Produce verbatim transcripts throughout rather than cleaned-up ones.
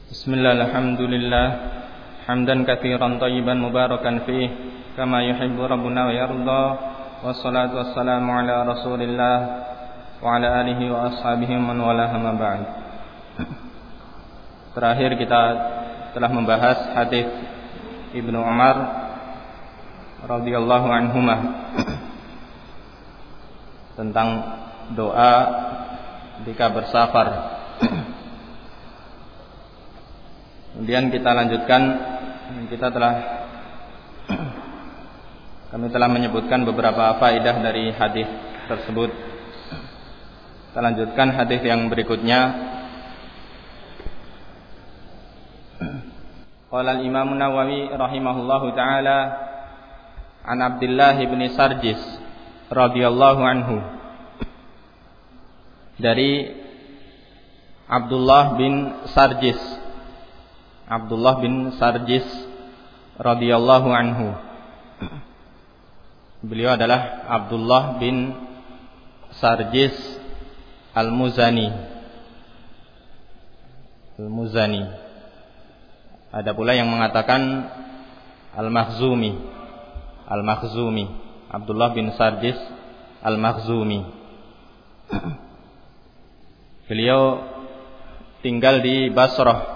Bismillah, alhamdulillah, hamdan katsiran thayyiban mubarakan fih, kama yuhibbu rabbuna wa yarda. Wassalatu wassalamu ala Rasulillah wa ala alihi wa ashabihi man walaha ma ba'd. Terakhir kita telah membahas hadis Ibnu Umar radhiyallahu anhuma tentang doa ketika bersafar. Kemudian kita lanjutkan, kita telah kami telah menyebutkan beberapa faedah dari hadis tersebut. Kita lanjutkan hadis yang berikutnya. Qala al-Imam Nawawi rahimahullahu taala an Abdullah bin Sarjis radhiyallahu anhu, dari Abdullah bin Sarjis Abdullah bin Sarjis radhiyallahu anhu. Beliau adalah Abdullah bin Sarjis Al-Muzani. Al-Muzani. Ada pula yang mengatakan Al-Makhzumi. Al-Makhzumi. Abdullah bin Sarjis Al-Makhzumi. Beliau tinggal di Basrah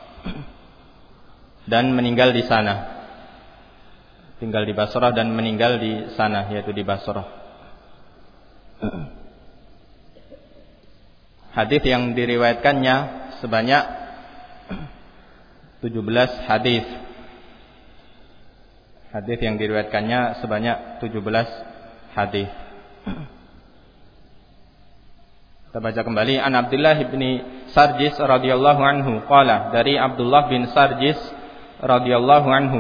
dan meninggal di sana. Tinggal di Basrah dan meninggal di sana, yaitu di Basrah. Hadis yang diriwayatkannya sebanyak tujuh belas hadis. Hadis yang diriwayatkannya sebanyak tujuh belas hadis. Kita baca kembali. An Abdullah bin Sarjis radhiyallahu anhu qala, dari Abdullah bin Sarjis radhiyallahu anhu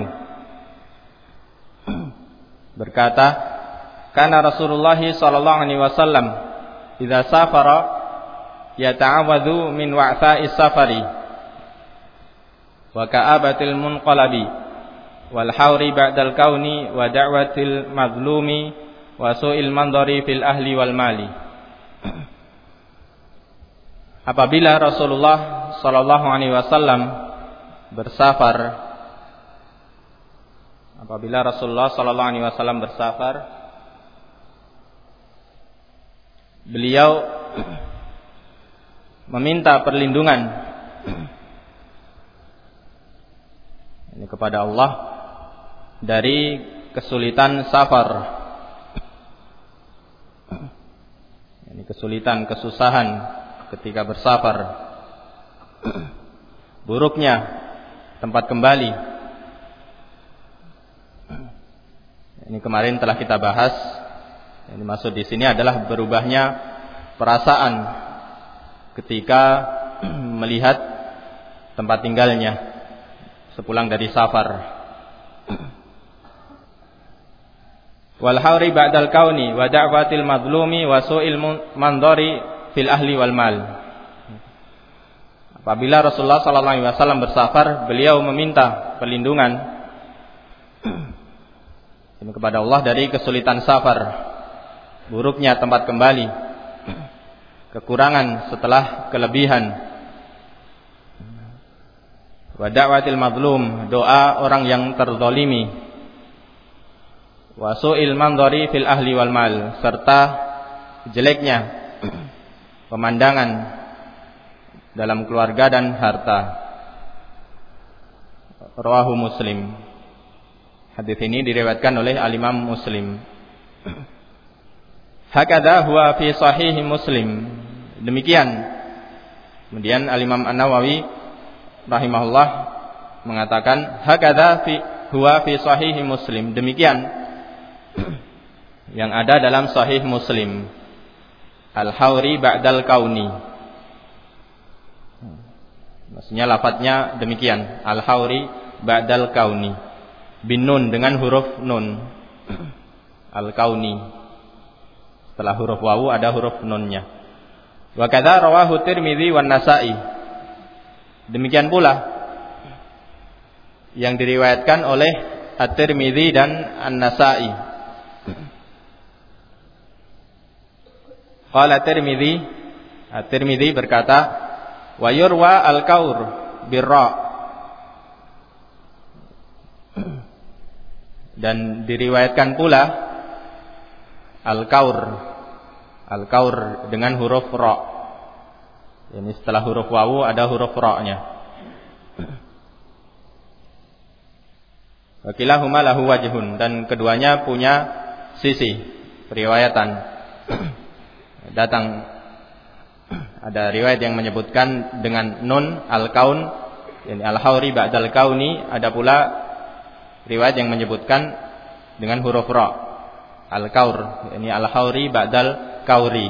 berkata, kana Rasulullah sallallahu alaihi wasallam idza safara yata'awadhu min wa'tha'is safari wa ka'abatil munqalabi wal hauri ba'dal kauni wa da'watil mazlumi wa su'il mandari fil ahli wal mali. Apabila Rasulullah sallallahu alaihi wasallam bersafar Apabila Rasulullah sallallahu alaihi wasallam bersafar, beliau meminta perlindungan ini kepada Allah dari kesulitan safar. Ini kesulitan, kesusahan ketika bersafar. Buruknya tempat kembali. Ini kemarin telah kita bahas. Yang dimaksud di sini adalah berubahnya perasaan ketika melihat tempat tinggalnya sepulang dari safar. Wal hauri ba'dal kauni wa da'watil mazlumi wa su'il mandari fil ahli wal mal. Apabila Rasulullah sallallahu alaihi wasallam bersafar, beliau meminta perlindungan kepada Allah dari kesulitan safar, buruknya tempat kembali, kekurangan setelah kelebihan, wa da'watil mazlum, doa orang yang terzalimi, wa su'il mandari fil ahli wal mal, serta jeleknya pemandangan dalam keluarga dan harta. Rawahu Muslim. Hadis ini diriwayatkan oleh Al-Imam Muslim. Hakadha huwa fi sahih Muslim. Demikian. Kemudian Al-Imam An-Nawawi rahimahullah mengatakan hakadha fi huwa fi sahih Muslim. Demikian yang ada dalam sahih Muslim. Al-hauri ba'dal kauni. Maksudnya lafadznya demikian. Al-hauri ba'dal kauni. Bin nun, dengan huruf nun. Al-kauni. Setelah huruf wawu ada huruf nunnya. Wa kadza rawahu Tirmidzi wan Nasa'i. Demikian pula yang diriwayatkan oleh At-Tirmidzi dan An-Nasa'i. Qala Tirmidzi, At-Tirmidzi berkata, wa yurwa al-kaur birra. Dan diriwayatkan pula al-kaur, al-kaur dengan huruf ra. Ini setelah huruf wawu ada huruf ra-nya. Wa kilahuma lahu wajhun, dan keduanya punya sisi periwayatan. Datang ada riwayat yang menyebutkan dengan nun al-kaun, yani al-hauri ba'dal kauni, ada pula riwayat yang menyebutkan dengan huruf ra, al-kaur, yani al-hauri ba'dal kauri.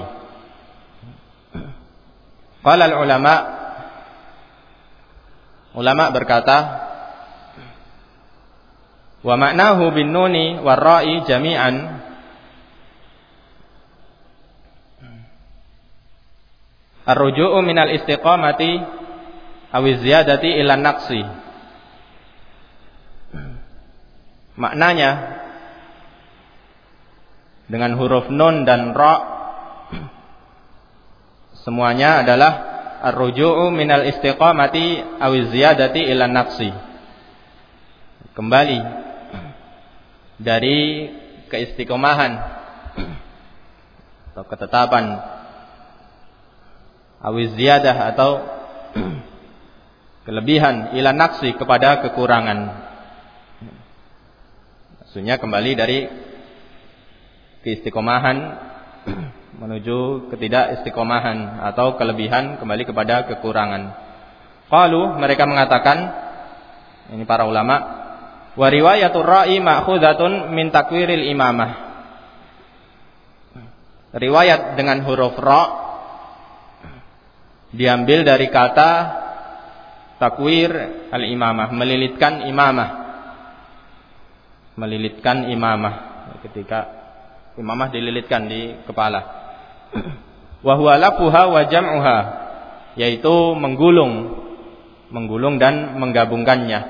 Qala al-ulama, ulama berkata, wa ma'nahu bin nuni war ra'i jami'an ar-ruju'u minal istiqamati awiz ziyadati ila naqsi. Maknanya dengan huruf nun dan ra semuanya adalah ar-ruju'u minal istiqamati awiz ziyadati ila naqsi, kembali dari keistiqomahan atau ketetapan, awiz ziyadah atau kelebihan, ila naqsi kepada kekurangan. Maksudnya kembali dari keistiqomahan menuju ketidakistiqomahan, atau kelebihan kembali kepada kekurangan. Qalu, mereka mengatakan, ini para ulama, wa riwayatur ra'i ma'khudhatun min takwiril imamah. Riwayat dengan huruf ra diambil dari kata takwir al-imamah, melilitkan imamah. Melilitkan imamah, ketika imamah dililitkan di kepala. Wa huwa lafuha wa jam'uha, yaitu menggulung, menggulung dan menggabungkannya.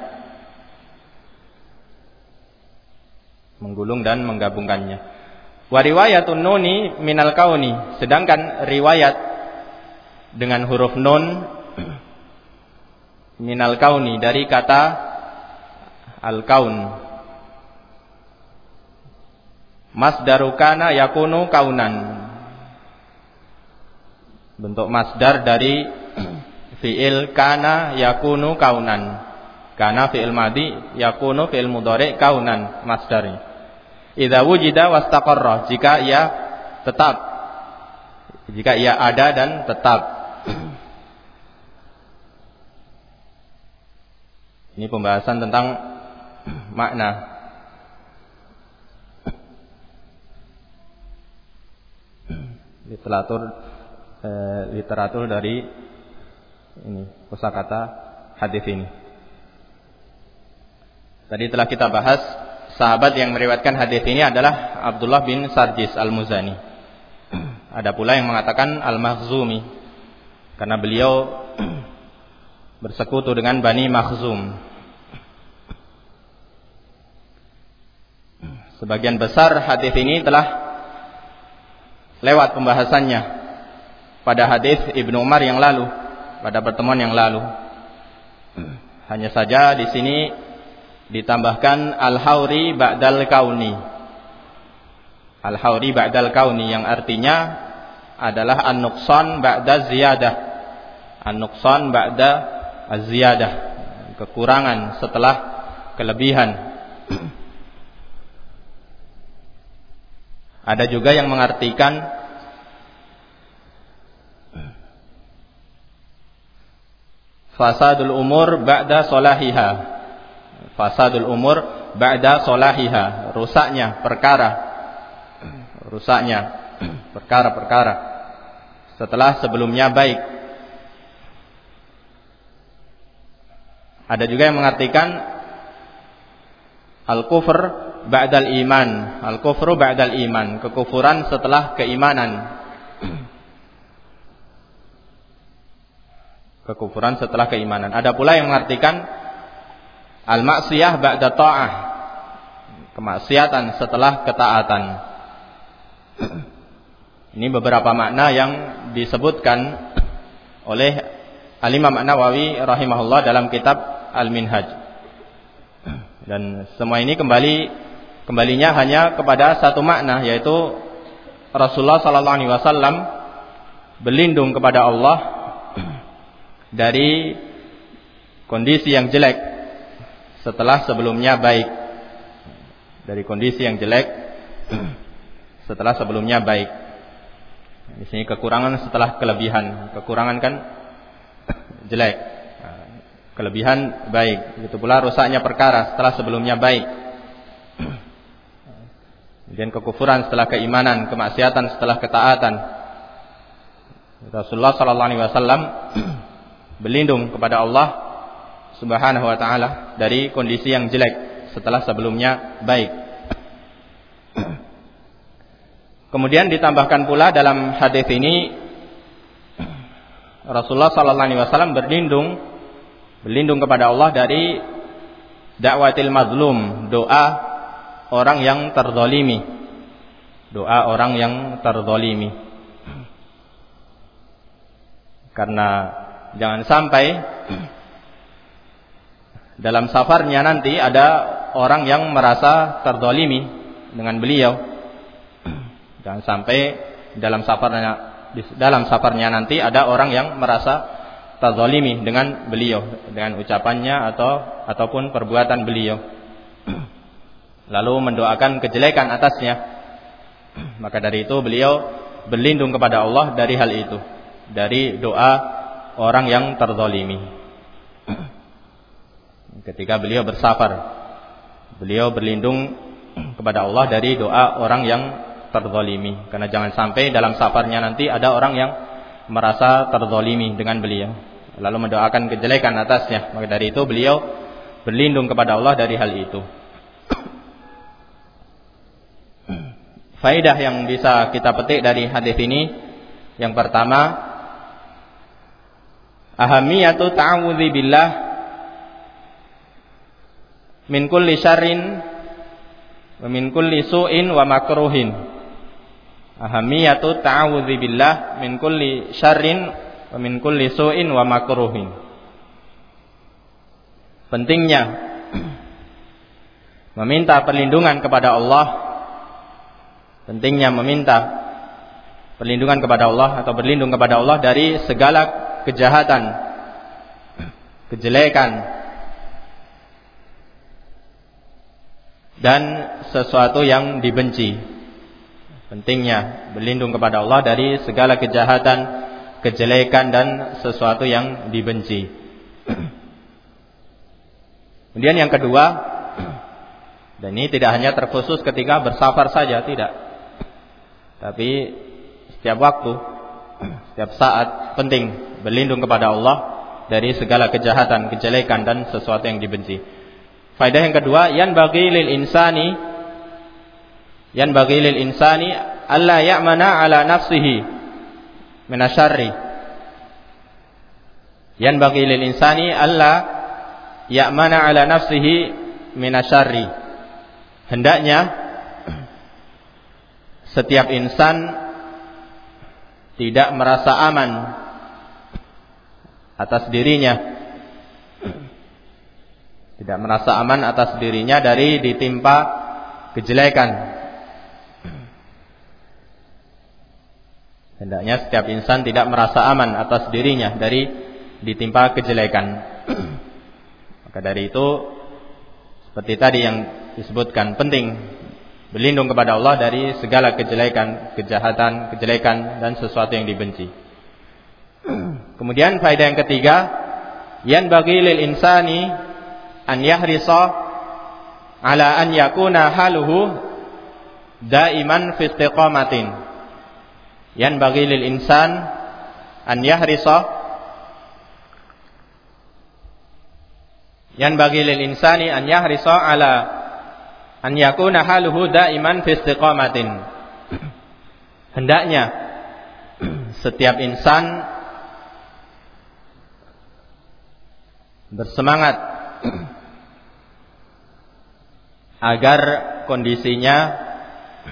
Menggulung dan menggabungkannya. Wa riwayatun nuni minal kauni, sedangkan riwayat dengan huruf nun minal kauni dari kata al-kaun. Masdaru kana yakunu kaunan, bentuk masdar dari fi'il kana yakunu kaunan. Kana fi'il madhi, yakunu fi'il mudhari' kaunan masdarnya. Idza wujida wastaqarra, jika ia tetap, jika ia ada dan tetap. Ini pembahasan tentang makna. Literatur eh, literatur dari ini kosakata hadis ini. Tadi telah kita bahas sahabat yang meriwayatkan hadis ini adalah Abdullah bin Sarjis Al-Muzani. Ada pula yang mengatakan Al-Makhzumi, karena beliau bersekutu dengan Bani Makhzum. Sebagian besar hadis ini telah lewat pembahasannya pada hadis Ibnu Umar yang lalu, pada pertemuan yang lalu. Hanya saja di sini ditambahkan al-hauri ba'dal kauni. Al-hauri ba'dal kauni yang artinya adalah an-nuqsan ba'da ziyadah. An-nuqsan ba'da az-ziyadah, kekurangan setelah kelebihan. Ada juga yang mengartikan fasadul umur ba'da solahiha. Fasadul umur ba'da solahiha, rusaknya perkara, rusaknya perkara-perkara setelah sebelumnya baik. Ada juga yang mengartikan al-kufr ba'dal iman, al-kufru ba'dal iman, kekufuran setelah keimanan. Kekufuran setelah keimanan. Ada pula yang mengartikan al-maksiyah ba'da ta'ah, kemaksiatan setelah ketaatan. Ini beberapa makna yang disebutkan oleh Al-Imam An-Nawawi rahimahullah dalam kitab Al-Minhaj. Dan semua ini kembali kembalinya hanya kepada satu makna, yaitu Rasulullah sallallahu alaihi wasallam berlindung kepada Allah dari kondisi yang jelek setelah sebelumnya baik. Dari kondisi yang jelek setelah sebelumnya baik. Di sini kekurangan setelah kelebihan. Kekurangan kan jelek, kelebihan baik. Begitu pula rusaknya perkara setelah sebelumnya baik. Kemudian kekufuran setelah keimanan, kemaksiatan setelah ketaatan. Rasulullah sallallahu alaihi wasallam berlindung kepada Allah Subhanahu wa taala dari kondisi yang jelek setelah sebelumnya baik. Kemudian ditambahkan pula dalam hadis ini Rasulullah sallallahu alaihi wasallam berlindung berlindung kepada Allah dari dakwatil mazlum, doa orang yang terzalimi. Doa orang yang terzalimi. Karena jangan sampai dalam safarnya nanti ada orang yang merasa terzalimi dengan beliau. Jangan sampai dalam safarnya dalam safarnya nanti ada orang yang merasa terzalimi dengan beliau, dengan ucapannya atau ataupun perbuatan beliau, lalu mendoakan kejelekan atasnya. Maka dari itu beliau berlindung kepada Allah dari hal itu, dari doa orang yang terzalimi. Ketika beliau bersafar, beliau berlindung kepada Allah dari doa orang yang terzalimi. Karena jangan sampai dalam safarnya nanti ada orang yang merasa terzalimi dengan beliau, lalu mendoakan kejelekan atasnya. Maka dari itu beliau berlindung kepada Allah dari hal itu. Faedah yang bisa kita petik dari hadis ini, yang pertama, ahamiyatu ta'awudzi billah min kulli syarrin wa min kulli su'in wa makruhin. Ahamiyatu ta'awudzi billah min kulli syarrin wa min kulli su'in wa makruhin. Pentingnya meminta perlindungan kepada Allah, pentingnya meminta perlindungan kepada Allah atau berlindung kepada Allah dari segala kejahatan, kejelekan, dan sesuatu yang dibenci. Pentingnya berlindung kepada Allah dari segala kejahatan, kejelekan, dan sesuatu yang dibenci. Kemudian yang kedua, dan ini tidak hanya terkhusus ketika bersafar saja, tidak, tapi setiap waktu, setiap saat penting berlindung kepada Allah dari segala kejahatan, kejelekan, dan sesuatu yang dibenci. Faedah yang kedua, yan bagi lil insani yan bagi lil insani alla ya'mana ala nafsihi minasyarri. Yan bagi lil insani alla ya'mana ala nafsihi minasyarri. Hendaknya setiap insan tidak merasa aman atas dirinya, tidak merasa aman atas dirinya dari ditimpa kejelekan. Hendaknya setiap insan tidak merasa aman atas dirinya dari ditimpa kejelekan. Maka dari itu, seperti tadi yang disebutkan, penting berlindung kepada Allah dari segala kejelekan, kejahatan, kejelekan, dan sesuatu yang dibenci. Kemudian faedah yang ketiga, yan bagi lil insani an yahrisa ala an yakuna haluhu daiman fi istiqamatin. Yan bagi lil insan an yahrisa yan bagi lil insani an yahrisa ala an yakuna haluhu daiman fi istiqamatin. Hendaknya setiap insan bersemangat agar kondisinya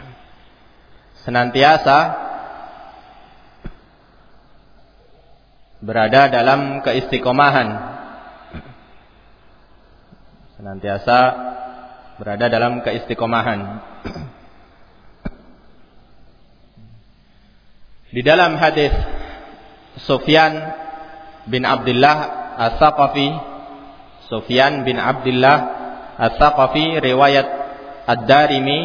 senantiasa berada dalam keistiqomahan, senantiasa berada dalam keistiqomahan. Di dalam hadis Sufyan bin Abdullah As-Saqafi, Sufyan bin Abdullah As-Saqafi riwayat Ad-Darimi,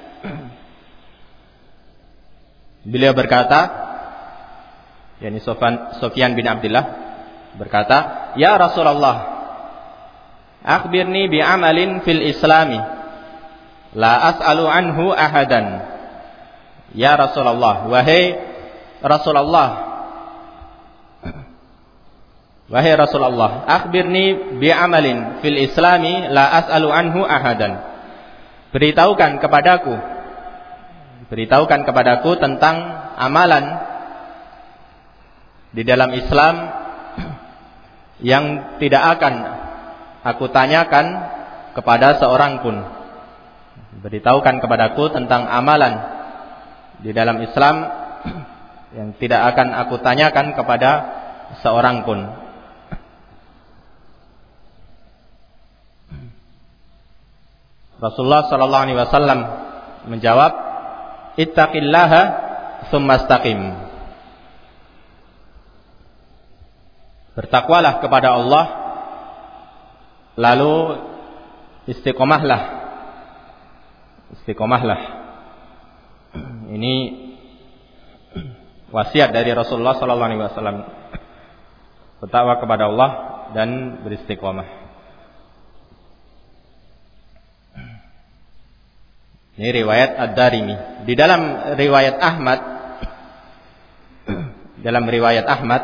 beliau berkata, yakni Sufyan bin Abdullah berkata, "Ya Rasulullah, akhbirni bi amalin fil islami la as'alu anhu ahadan." Ya Rasulullah, wahai Rasulullah, wahai Rasulullah, akhbirni bi amalin fil islami la as'alu anhu ahadan. Beritahukan kepadaku, beritahukan kepadaku tentang amalan di dalam Islam yang tidak akan aku tanyakan kepada seorang pun. Beritahukan kepadaku tentang amalan di dalam Islam yang tidak akan aku tanyakan kepada seorang pun. Rasulullah sallallahu alaihi wasallam menjawab, "Ittaqillaha tsumma istaqim." Bertakwalah kepada Allah, lalu istiqomahlah. Istiqomahlah. Ini wasiat dari Rasulullah sallallahu alaihi wasallam. Bertakwa kepada Allah dan beristiqomah. Ini riwayat Ad-Darimi. Di dalam riwayat Ahmad, dalam riwayat Ahmad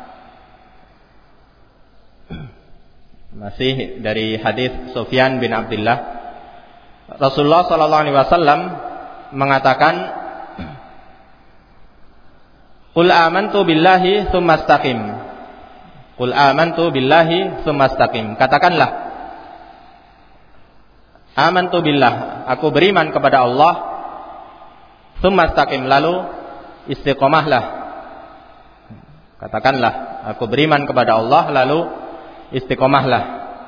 masih dari hadis Sufyan bin Abdullah, Rasulullah sallallahu alaihi wasallam mengatakan, "Qul amantu billahi tsumma istaqim." Qul amantu billahi tsumma istaqim. Katakanlah, amantu billah, aku beriman kepada Allah, tsumma istaqim, lalu istiqomahlah. Katakanlah, aku beriman kepada Allah, lalu istiqomahlah.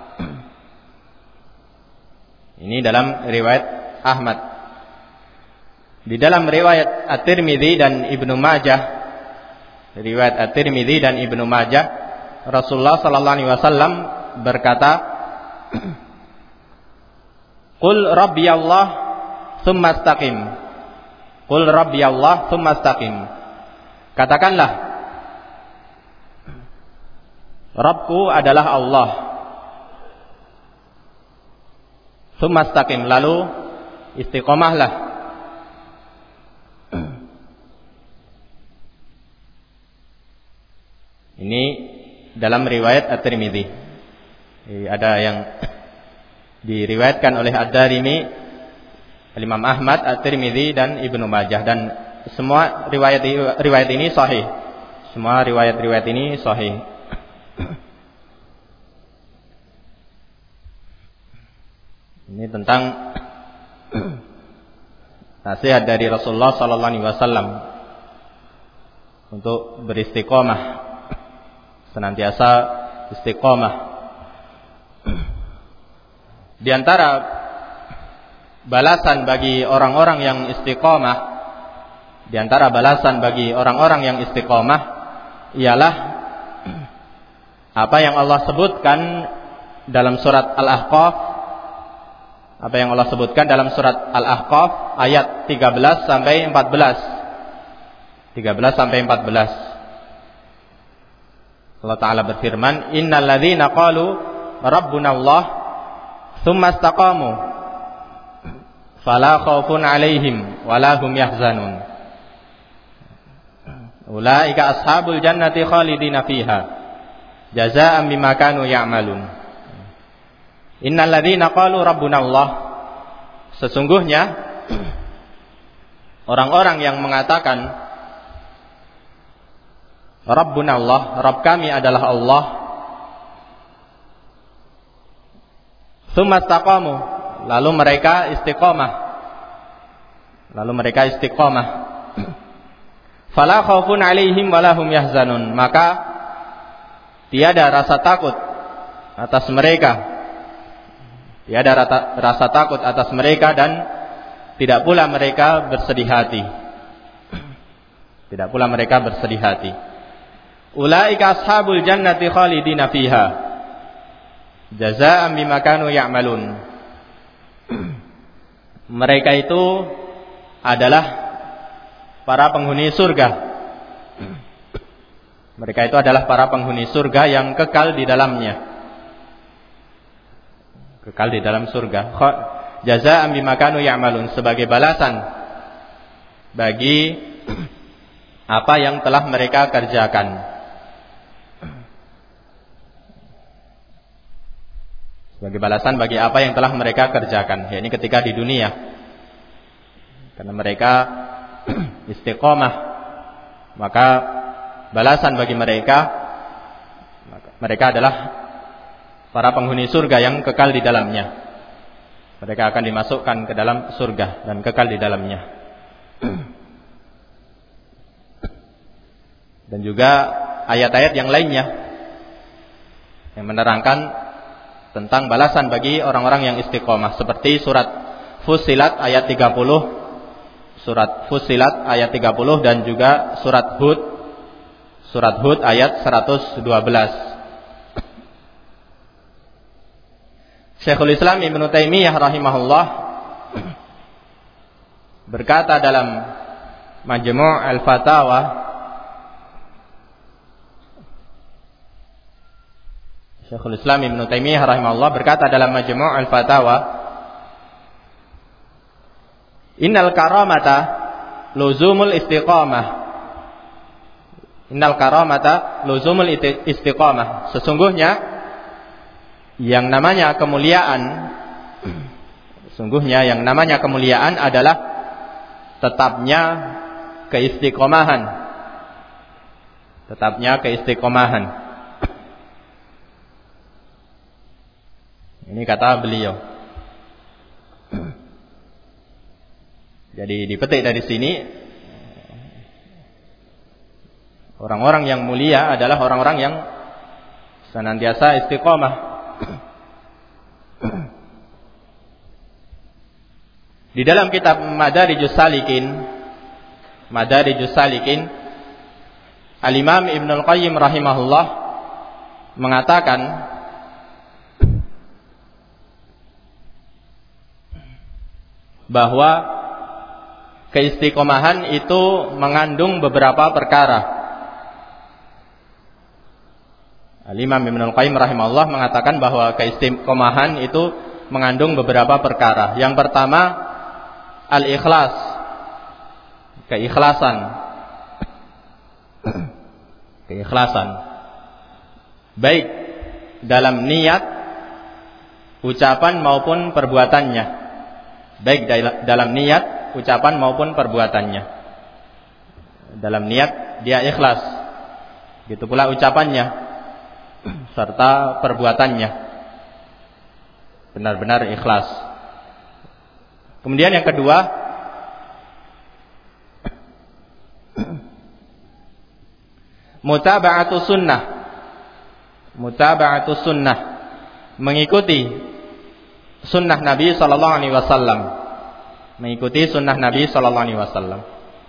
Ini dalam riwayat Ahmad. Di dalam riwayat At-Tirmidzi dan Ibnu Majah, riwayat At-Tirmidzi dan Ibnu Majah, Rasulullah sallallahu alaihi wasallam berkata, "Qul rabbiyallah tsumma istaqim." Qul rabbiyallah tsumma istaqim. Katakanlah, Rabbku adalah Allah. Tsumma istaqim, lalu istiqomahlah. Ini dalam riwayat At-Tirmidzi. Ada yang diriwayatkan oleh Ad-Darimi, Imam Ahmad, At-Tirmidzi dan Ibnu Majah, dan semua riwayat riwayat ini sahih. Semua riwayat-riwayat ini sahih. Ini tentang nasihat dari Rasulullah sallallahu alaihi wasallam untuk beristiqomah, senantiasa istiqomah. Di antara balasan bagi orang-orang yang istiqomah, di antara balasan bagi orang-orang yang istiqomah ialah apa yang Allah sebutkan dalam surat Al-Ahqaf, apa yang Allah sebutkan dalam surat Al-Ahqaf ayat tiga belas sampai empat belas. tiga belas sampai empat belas. Allah Ta'ala berfirman, "Innal ladzina qalu rabbuna Allah tsumma istaqamu fala khaufun 'alaihim wala hum yahzanun. Ulaika ashabul jannati khalidina fiha jazaa'an bima kanu ya'malun." Innal ladzina qalu rabbuna Allah, sesungguhnya orang-orang yang mengatakan Rabbuna Allah, Rabb kami adalah Allah, tsumma istaqamu, lalu mereka istiqomah, lalu mereka istiqomah, fala khaufun 'alaihim wala hum yahzanun, maka tiada rasa takut atas mereka, tiada rasa, rasa takut atas mereka, dan tidak pula mereka bersedih hati. Tidak pula mereka bersedih hati. Ulaika ashabul jannati khalidina fiha jazaa'an bima kanu ya'malun. Mereka itu adalah para penghuni surga. Mereka itu adalah para penghuni surga yang kekal di dalamnya. Kekal di dalam surga. Jazaa'an bima kanu ya'malun, sebagai balasan bagi apa yang telah mereka kerjakan. Sebagai balasan bagi apa yang telah mereka kerjakan, yakni ketika di dunia. Karena mereka istiqomah, maka balasan bagi mereka, mereka adalah para penghuni surga yang kekal di dalamnya. Mereka akan dimasukkan ke dalam surga dan kekal di dalamnya. Dan juga ayat-ayat yang lainnya yang menerangkan tentang balasan bagi orang-orang yang istiqomah, seperti surat Fussilat ayat tiga puluh, surat Fussilat ayat tiga puluh, dan juga surat Hud, surat Hud ayat seratus dua belas. Syekhul Islam Ibnu Taimiyah rahimahullah berkata dalam Majmu' al-Fatawa, Syekhul Islam Ibnu Taimiyah rahimahullah berkata dalam Majmu' al-Fatawa, Innal karamata luzumul istiqamah. Innal karamata luzumul istiqamah. Sesungguhnya yang namanya kemuliaan, sesungguhnya yang namanya kemuliaan adalah tetapnya keistiqomahan. Tetapnya keistiqomahan. Ini kata beliau. Jadi dipetik dari sini, orang-orang yang mulia adalah orang-orang yang senantiasa istiqomah. Di dalam kitab Madarijus Salikin, Madarijus Salikin, Al-Imam Ibnul Qayyim rahimahullah mengatakan bahwa keistiqomahan itu mengandung beberapa perkara. Al-Imam Ibnul Qayyim rahimahullah mengatakan bahwa keistiqomahan itu mengandung beberapa perkara. Yang pertama, al-ikhlas, keikhlasan. Keikhlasan. Baik dalam niat, ucapan maupun perbuatannya. Baik dalam niat, ucapan maupun perbuatannya. Dalam niat dia ikhlas, begitu pula ucapannya serta perbuatannya benar-benar ikhlas. Kemudian yang kedua, mutaba'atu sunnah. Mutaba'atu sunnah, mengikuti sunnah Nabi sallallahu alaihi wasallam. Mengikuti sunnah Nabi sallallahu alaihi wasallam.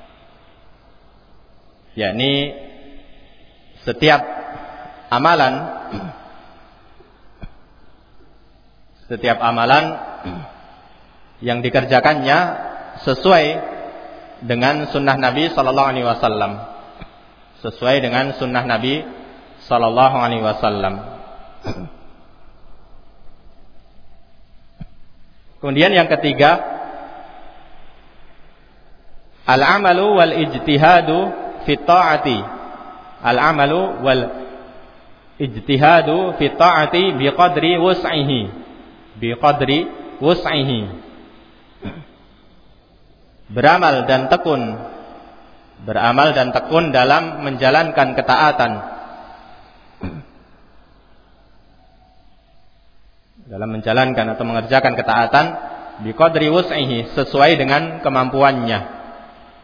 Yakni setiap amalan setiap amalan yang dikerjakannya sesuai dengan sunnah Nabi sallallahu alaihi wasallam. Sesuai dengan sunnah Nabi sallallahu alaihi wasallam. Kemudian yang ketiga, al-amalu wal ijtihadu fi ta'ati. Al-amalu wal ijtihadu fi ta'ati biqadri wus'ihi. Biqadri wus'ihi. Beramal dan tekun. Beramal dan tekun dalam menjalankan ketaatan. Dalam menjalankan atau mengerjakan ketaatan biqadri wus'ihi, sesuai dengan kemampuannya.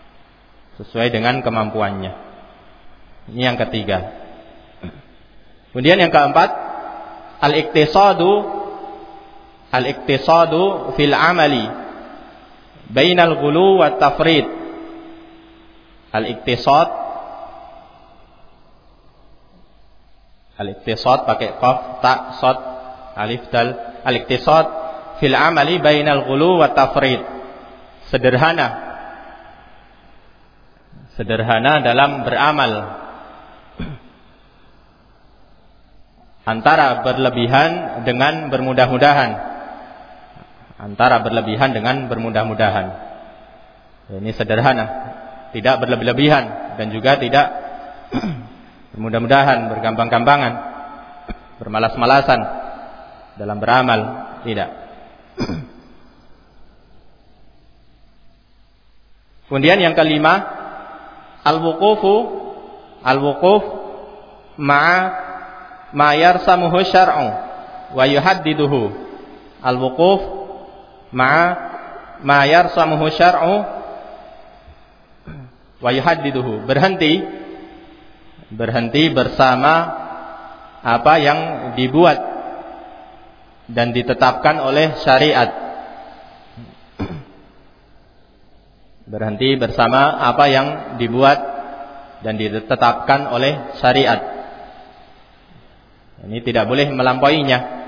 Sesuai dengan kemampuannya. Ini yang ketiga. Kemudian yang keempat, al-iktisadu al-iktisadu fil amali bainal ghulu wat tafrid. Al-iktisad al-iktisad pakai qaf, ta, sad, alif, dal. Al-iktisad fil amali bainal ghulu wat tafrid. Sederhana Sederhana dalam beramal antara berlebihan dengan bermudah-mudahan. Antara berlebihan dengan bermudah-mudahan. Ini sederhana, tidak berlebih-lebihan dan juga tidak bermudah-mudahan, bergampang-gampangan, bermalas-malasan dalam beramal, tidak. Kemudian yang kelima, al-wuqufu al-wuquf ma'a ma yarsamuhu syar'u wa yuhaddiduhu. Al-wuquf ma'a ma yarsamuhu syar'u wa yuhaddiduhu. Berhenti berhenti bersama apa yang dibuat dan ditetapkan oleh syariat. Berhenti bersama apa yang dibuat dan ditetapkan oleh syariat. Ini tidak boleh melampauinya.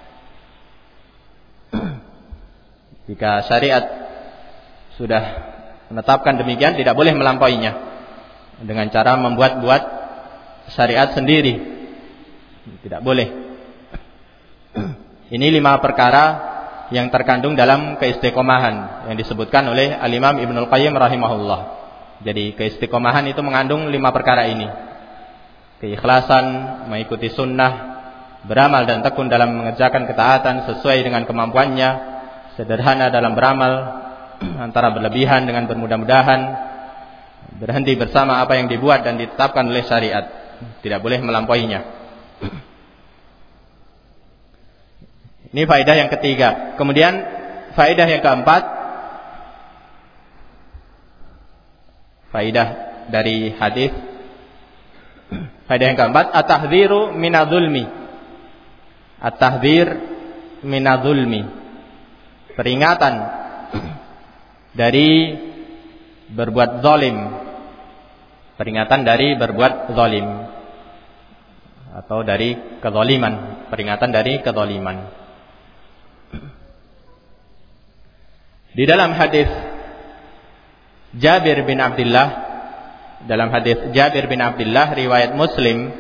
Jika syariat sudah menetapkan demikian, tidak boleh melampauinya dengan cara membuat-buat syariat sendiri. Tidak boleh. Ini lima perkara yang terkandung dalam keistiqomahan yang disebutkan oleh Al-Imam Ibnul Qayyim rahimahullah. Jadi keistiqomahan itu mengandung lima perkara ini. Keikhlasan, mengikuti sunnah, beramal dan tekun dalam mengerjakan ketaatan sesuai dengan kemampuannya, sederhana dalam beramal, antara berlebihan dengan bermudah-mudahan, berhenti bersama apa yang dibuat dan ditetapkan oleh syariat. Tidak boleh melampauinya. Ini faedah yang ketiga. Kemudian faedah yang keempat, faedah dari hadis. Faedah yang keempat, at-tahdziru minadz-dzulmi. At-tahdzir minadz-dzulmi. Peringatan dari berbuat zalim. Peringatan dari berbuat zalim atau dari kezaliman. Peringatan dari kezaliman. Di dalam hadis Jabir bin Abdullah, dalam hadis Jabir bin Abdullah riwayat Muslim,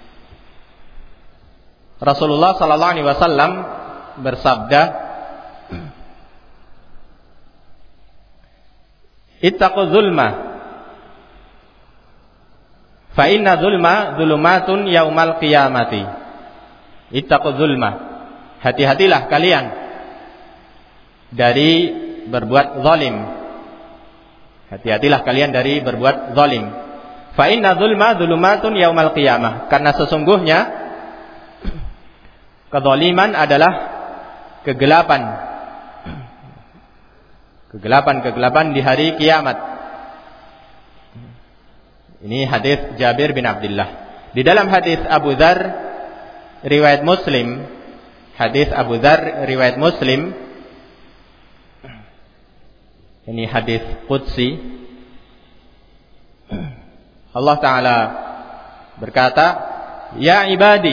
Rasulullah sallallahu alaihi wasallam bersabda, "Ittaqu zulma, fa inna zulma dzulumatun yaumal qiyamati." Ittaqu zulma, hati-hatilah kalian dari berbuat zalim. Hati-hatilah kalian dari berbuat zalim. Fa inna zulma dzulumatun yaumal qiyamah. Karena sesungguhnya kezaliman adalah kegelapan. Kegelapan-kegelapan di hari kiamat. Ini hadis Jabir bin Abdullah. Di dalam hadis Abu Dzar riwayat Muslim, hadis Abu Dzar riwayat Muslim, ini hadis qudsi. Allah Ta'ala berkata, "Ya ibadi,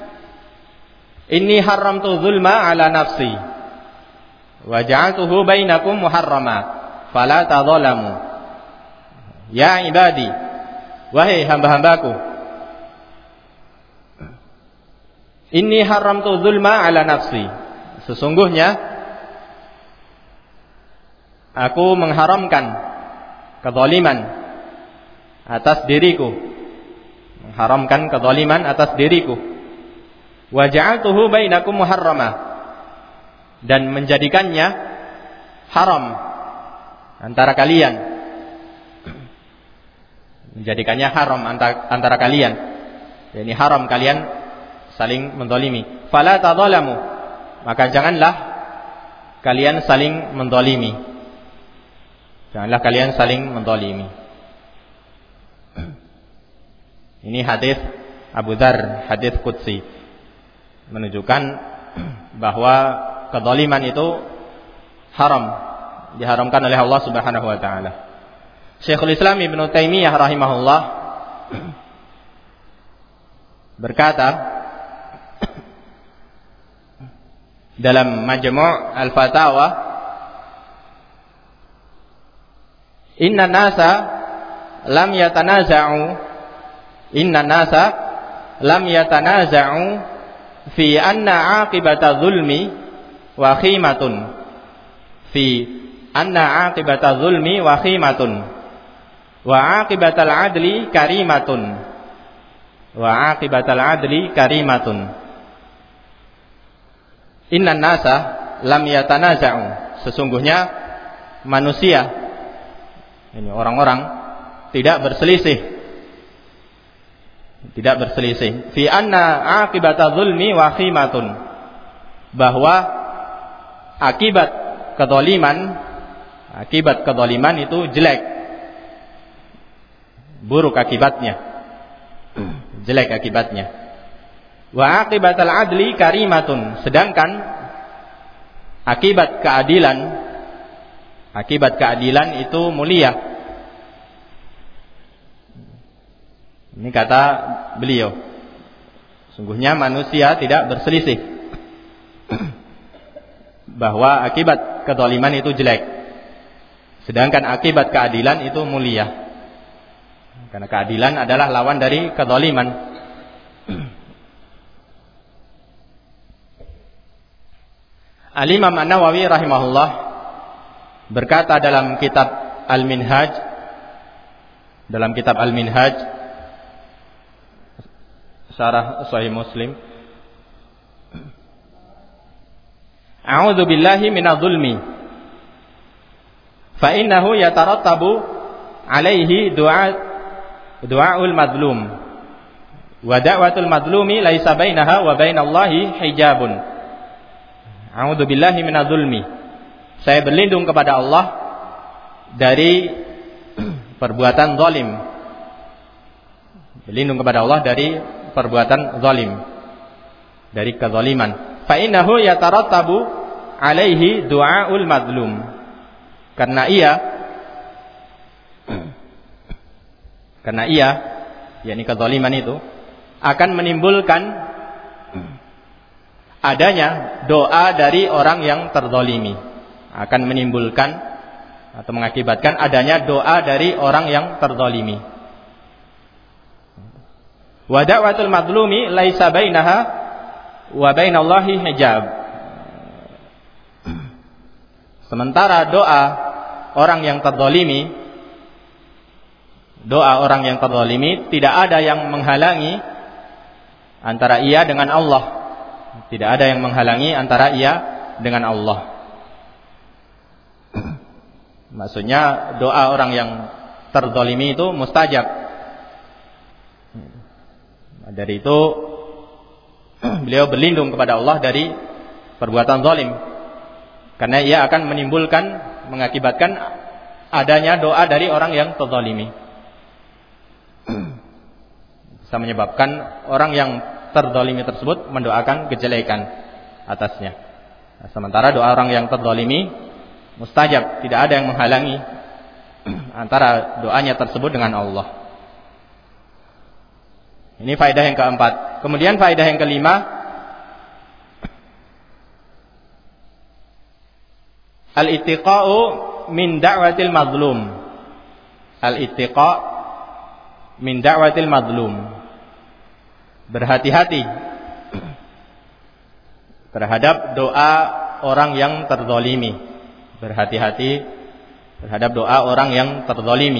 inni haramtu zulma ala nafsi wa ja'altuhu bainakum muharrama fala tadzalamu." Ya ibadi, wahai hamba-hambaku, inni haramtu zulma ala nafsi, sesungguhnya aku mengharamkan kezaliman atas diriku. Mengharamkan kezaliman atas diriku. Wa ja'altuhu bainakum muharrama, dan menjadikannya haram antara kalian. Menjadikannya haram antara, antara kalian. Jadi haram kalian saling menzalimi. Fala tadzalamu, maka janganlah kalian saling menzalimi. Janganlah kalian saling menzalimi. Ini hadis Abu Dzar, hadis qudsi, menunjukkan bahwa kezaliman itu haram, diharamkan oleh Allah Subhanahu wa taala. Syekhul Islam Ibnu Taimiyah rahimahullah berkata dalam Majmu' Al-Fatawa, Inna nasa lam yatanaza'u Inna nasa lam yatanaza'u fi anna 'aqibata zulmi wa khimatun fi anna 'aqibata zulmi wa khimatun wa 'aqibatal 'adli karimatun wa 'aqibatal 'adli karimatun. Inna nasa lam yatanaza'u, sesungguhnya manusia, ini orang-orang, tidak berselisih, tidak berselisih fi anna 'aqibata zulmi wa khimatun, bahwa akibat kezaliman, akibat kezaliman itu jelek, buruk akibatnya, jelek akibatnya. Wa 'aqibatal 'adli karimatun, sedangkan akibat keadilan, akibat keadilan itu mulia. Ini kata beliau, sungguhnya manusia tidak berselisih bahwa akibat kezaliman itu jelek, sedangkan akibat keadilan itu mulia. Karena keadilan adalah lawan dari kezaliman. Al-Imam An-Nawawi rahimahullah berkata dalam kitab Al-Minhaj, dalam kitab Al-Minhaj Syarah Sahih Muslim, A'udzu billahi minadz zulmi fa innahu yatarattabu alaihi du'a du'aul madlum wa da'watul madlumi laisa bainaha wa bainallahi hijabun. A'udzu billahi minadz zulmi, saya berlindung kepada Allah dari perbuatan zalim. Berlindung kepada Allah dari perbuatan zalim, dari kezaliman. Fa innahu yatarattabu alaihi du'aul madlum, karena ia karena ia yakni kezaliman itu akan menimbulkan adanya doa dari orang yang terzalimi, akan menimbulkan atau mengakibatkan adanya doa dari orang yang terzalimi. Wa da'watul madlumi laisa bainaha wa bainallahi hijab. Sementara doa orang yang terzalimi, doa orang yang terzalimi tidak ada yang menghalangi antara ia dengan Allah. Tidak ada yang menghalangi antara ia dengan Allah. Maksudnya doa orang yang terzalimi itu mustajab. Dari itu beliau berlindung kepada Allah dari perbuatan zalim, karena ia akan menimbulkan, mengakibatkan adanya doa dari orang yang terzalimi. Bisa menyebabkan orang yang terzalimi tersebut mendoakan kejelekan atasnya. Nah, sementara doa orang yang terzalimi mustajab, tidak ada yang menghalangi antara doanya tersebut dengan Allah. Ini faedah yang keempat. Kemudian faedah yang kelima, al-ittiqa'u min da'watil mazlum. Al-ittiqa' min da'watil mazlum. Berhati-hati terhadap doa orang yang terzalimi. Berhati-hati terhadap doa orang yang terzalimi.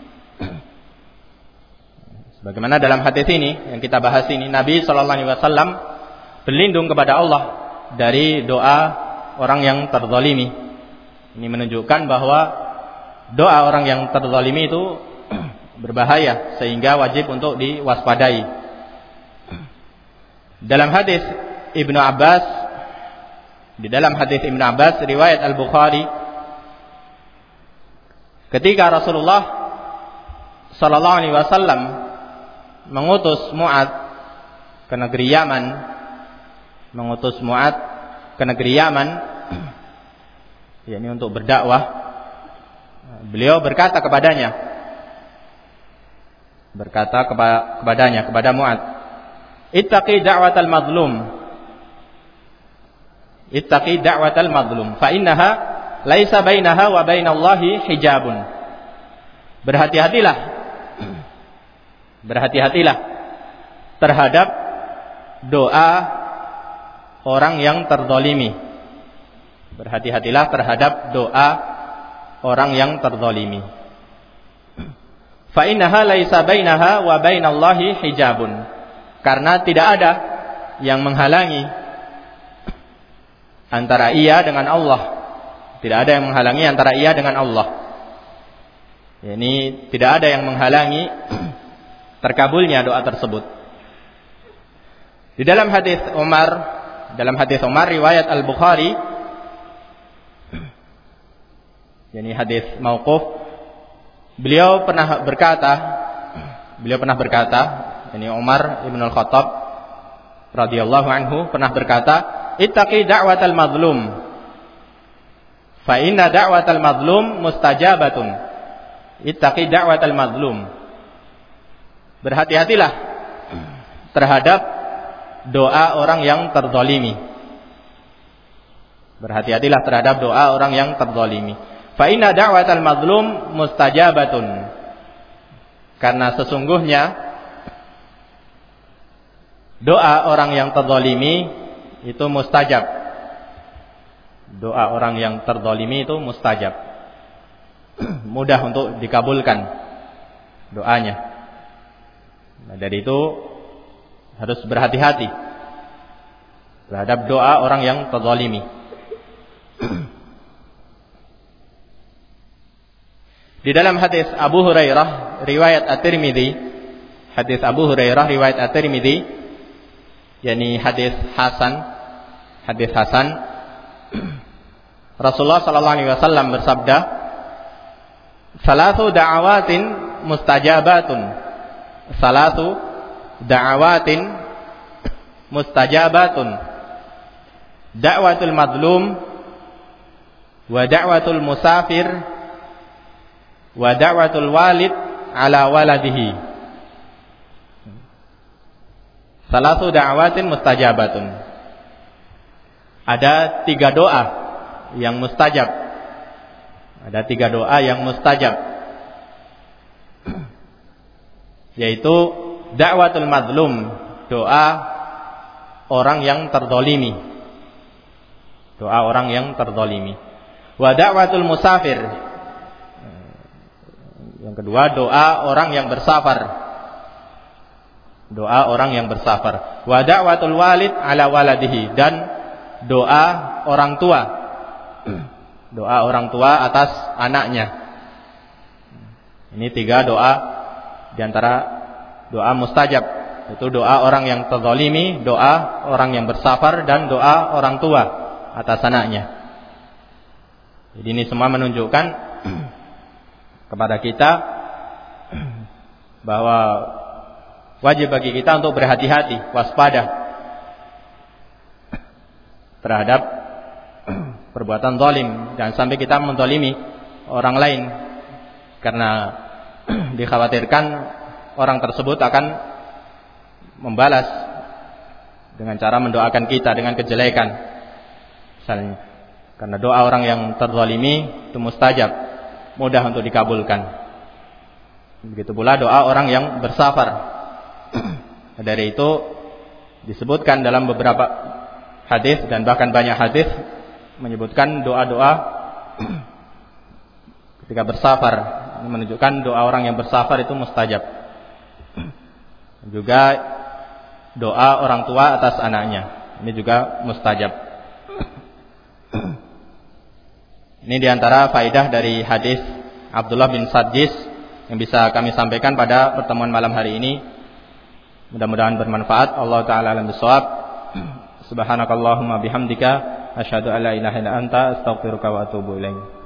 Sebagaimana dalam hadis ini yang kita bahas ini, Nabi sallallahu alaihi wasallam berlindung kepada Allah dari doa orang yang terzalimi. Ini menunjukkan bahwa doa orang yang terzalimi itu berbahaya, sehingga wajib untuk diwaspadai. Dalam hadis Ibnu Abbas, di dalam hadis Ibnu Abbas riwayat Al-Bukhari, ketika Rasulullah sallallahu alaihi wasallam mengutus Mu'adz ke negeri Yaman, mengutus Mu'adz ke negeri Yaman, yakni untuk berdakwah, beliau berkata kepadanya, berkata kepa- kepadanya, kepada Mu'adz, ittaqi da'watal mazlum, ittaqi da'watal mazlum, fa innaha laisa bainaha wa bainallahi hijabun. Berhati-hatilah, berhati-hatilah terhadap doa orang yang terzalimi. Berhati-hatilah terhadap doa orang yang terzalimi. Fa innaha laisa bainaha wa bainallahi hijabun. Karena tidak ada yang menghalangi antara ia dengan Allah. Tidak ada yang menghalangi antara ia dengan Allah. Ini tidak ada yang menghalangi terkabulnya doa tersebut. Di dalam hadis Umar, dalam hadis Umar riwayat Al-Bukhari, ini hadis mauquf, beliau pernah berkata, beliau pernah berkata, ini Umar Ibn Al-Khattab radhiyallahu anhu pernah berkata, ittaqi da'watal mazlum, fa inna da'watal mazlum mustajabatun. Ittaqi da'watal mazlum. Berhati-hatilah terhadap doa orang yang terzalimi. Berhati-hatilah terhadap doa orang yang terzalimi. Fa inna da'watal mazlum mustajabatun. Karena sesungguhnya doa orang yang terzalimi itu mustajab. Doa orang yang terzalimi itu mustajab. Mudah untuk dikabulkan doanya. Nah, dari itu harus berhati-hati terhadap doa orang yang terzalimi. Di dalam hadis Abu Hurairah riwayat At-Tirmidzi, hadis Abu Hurairah riwayat At-Tirmidzi, yakni hadis hasan, hadis hasan, Rasulullah sallallahu alaihi wasallam bersabda, "Salatu da'awatin mustajabatun." Salatu da'awatin mustajabatun. Da'watul mazlum wa da'watul musafir wa da'watul walid ala waladihi. Salatu da'awatin mustajabatun. Ada tiga doa yang mustajab. Ada tiga doa yang mustajab, yaitu da'watul mazlum, doa orang yang terzalimi. Doa orang yang terzalimi. Wa da'watul musafir. Yang kedua, doa orang yang bersafar. Doa orang yang bersafar. Wa da'watul walid ala waladihi, dan doa orang tua. Doa orang tua atas anaknya. Ini tiga doa di antara doa mustajab. Itu doa orang yang terzalimi, doa orang yang bersafar, dan doa orang tua atas anaknya. Jadi ini semua menunjukkan kepada kita bahwa wajib bagi kita untuk berhati-hati, waspada terhadap perbuatan zalim. Jangan sampai kita menzalimi orang lain, karena dikhawatirkan orang tersebut akan membalas dengan cara mendoakan kita dengan kejelekan, misalnya. Karena doa orang yang terzalimi itu mustajab, mudah untuk dikabulkan. Begitu pula doa orang yang bersafar. Dari itu disebutkan dalam beberapa hadis dan bahkan banyak hadis menyebutkan doa-doa ketika bersafar. Ini menunjukkan doa orang yang bersafar itu mustajab. Juga doa orang tua atas anaknya, ini juga mustajab. Ini diantara faidah dari hadis Abdullah bin Sadjis yang bisa kami sampaikan pada pertemuan malam hari ini. Mudah-mudahan bermanfaat. Allah Ta'ala alam bisawab. Subhanakallahumma bihamdika asyhadu an la ilaha illa anta astaghfiruka wa atubu ilaik.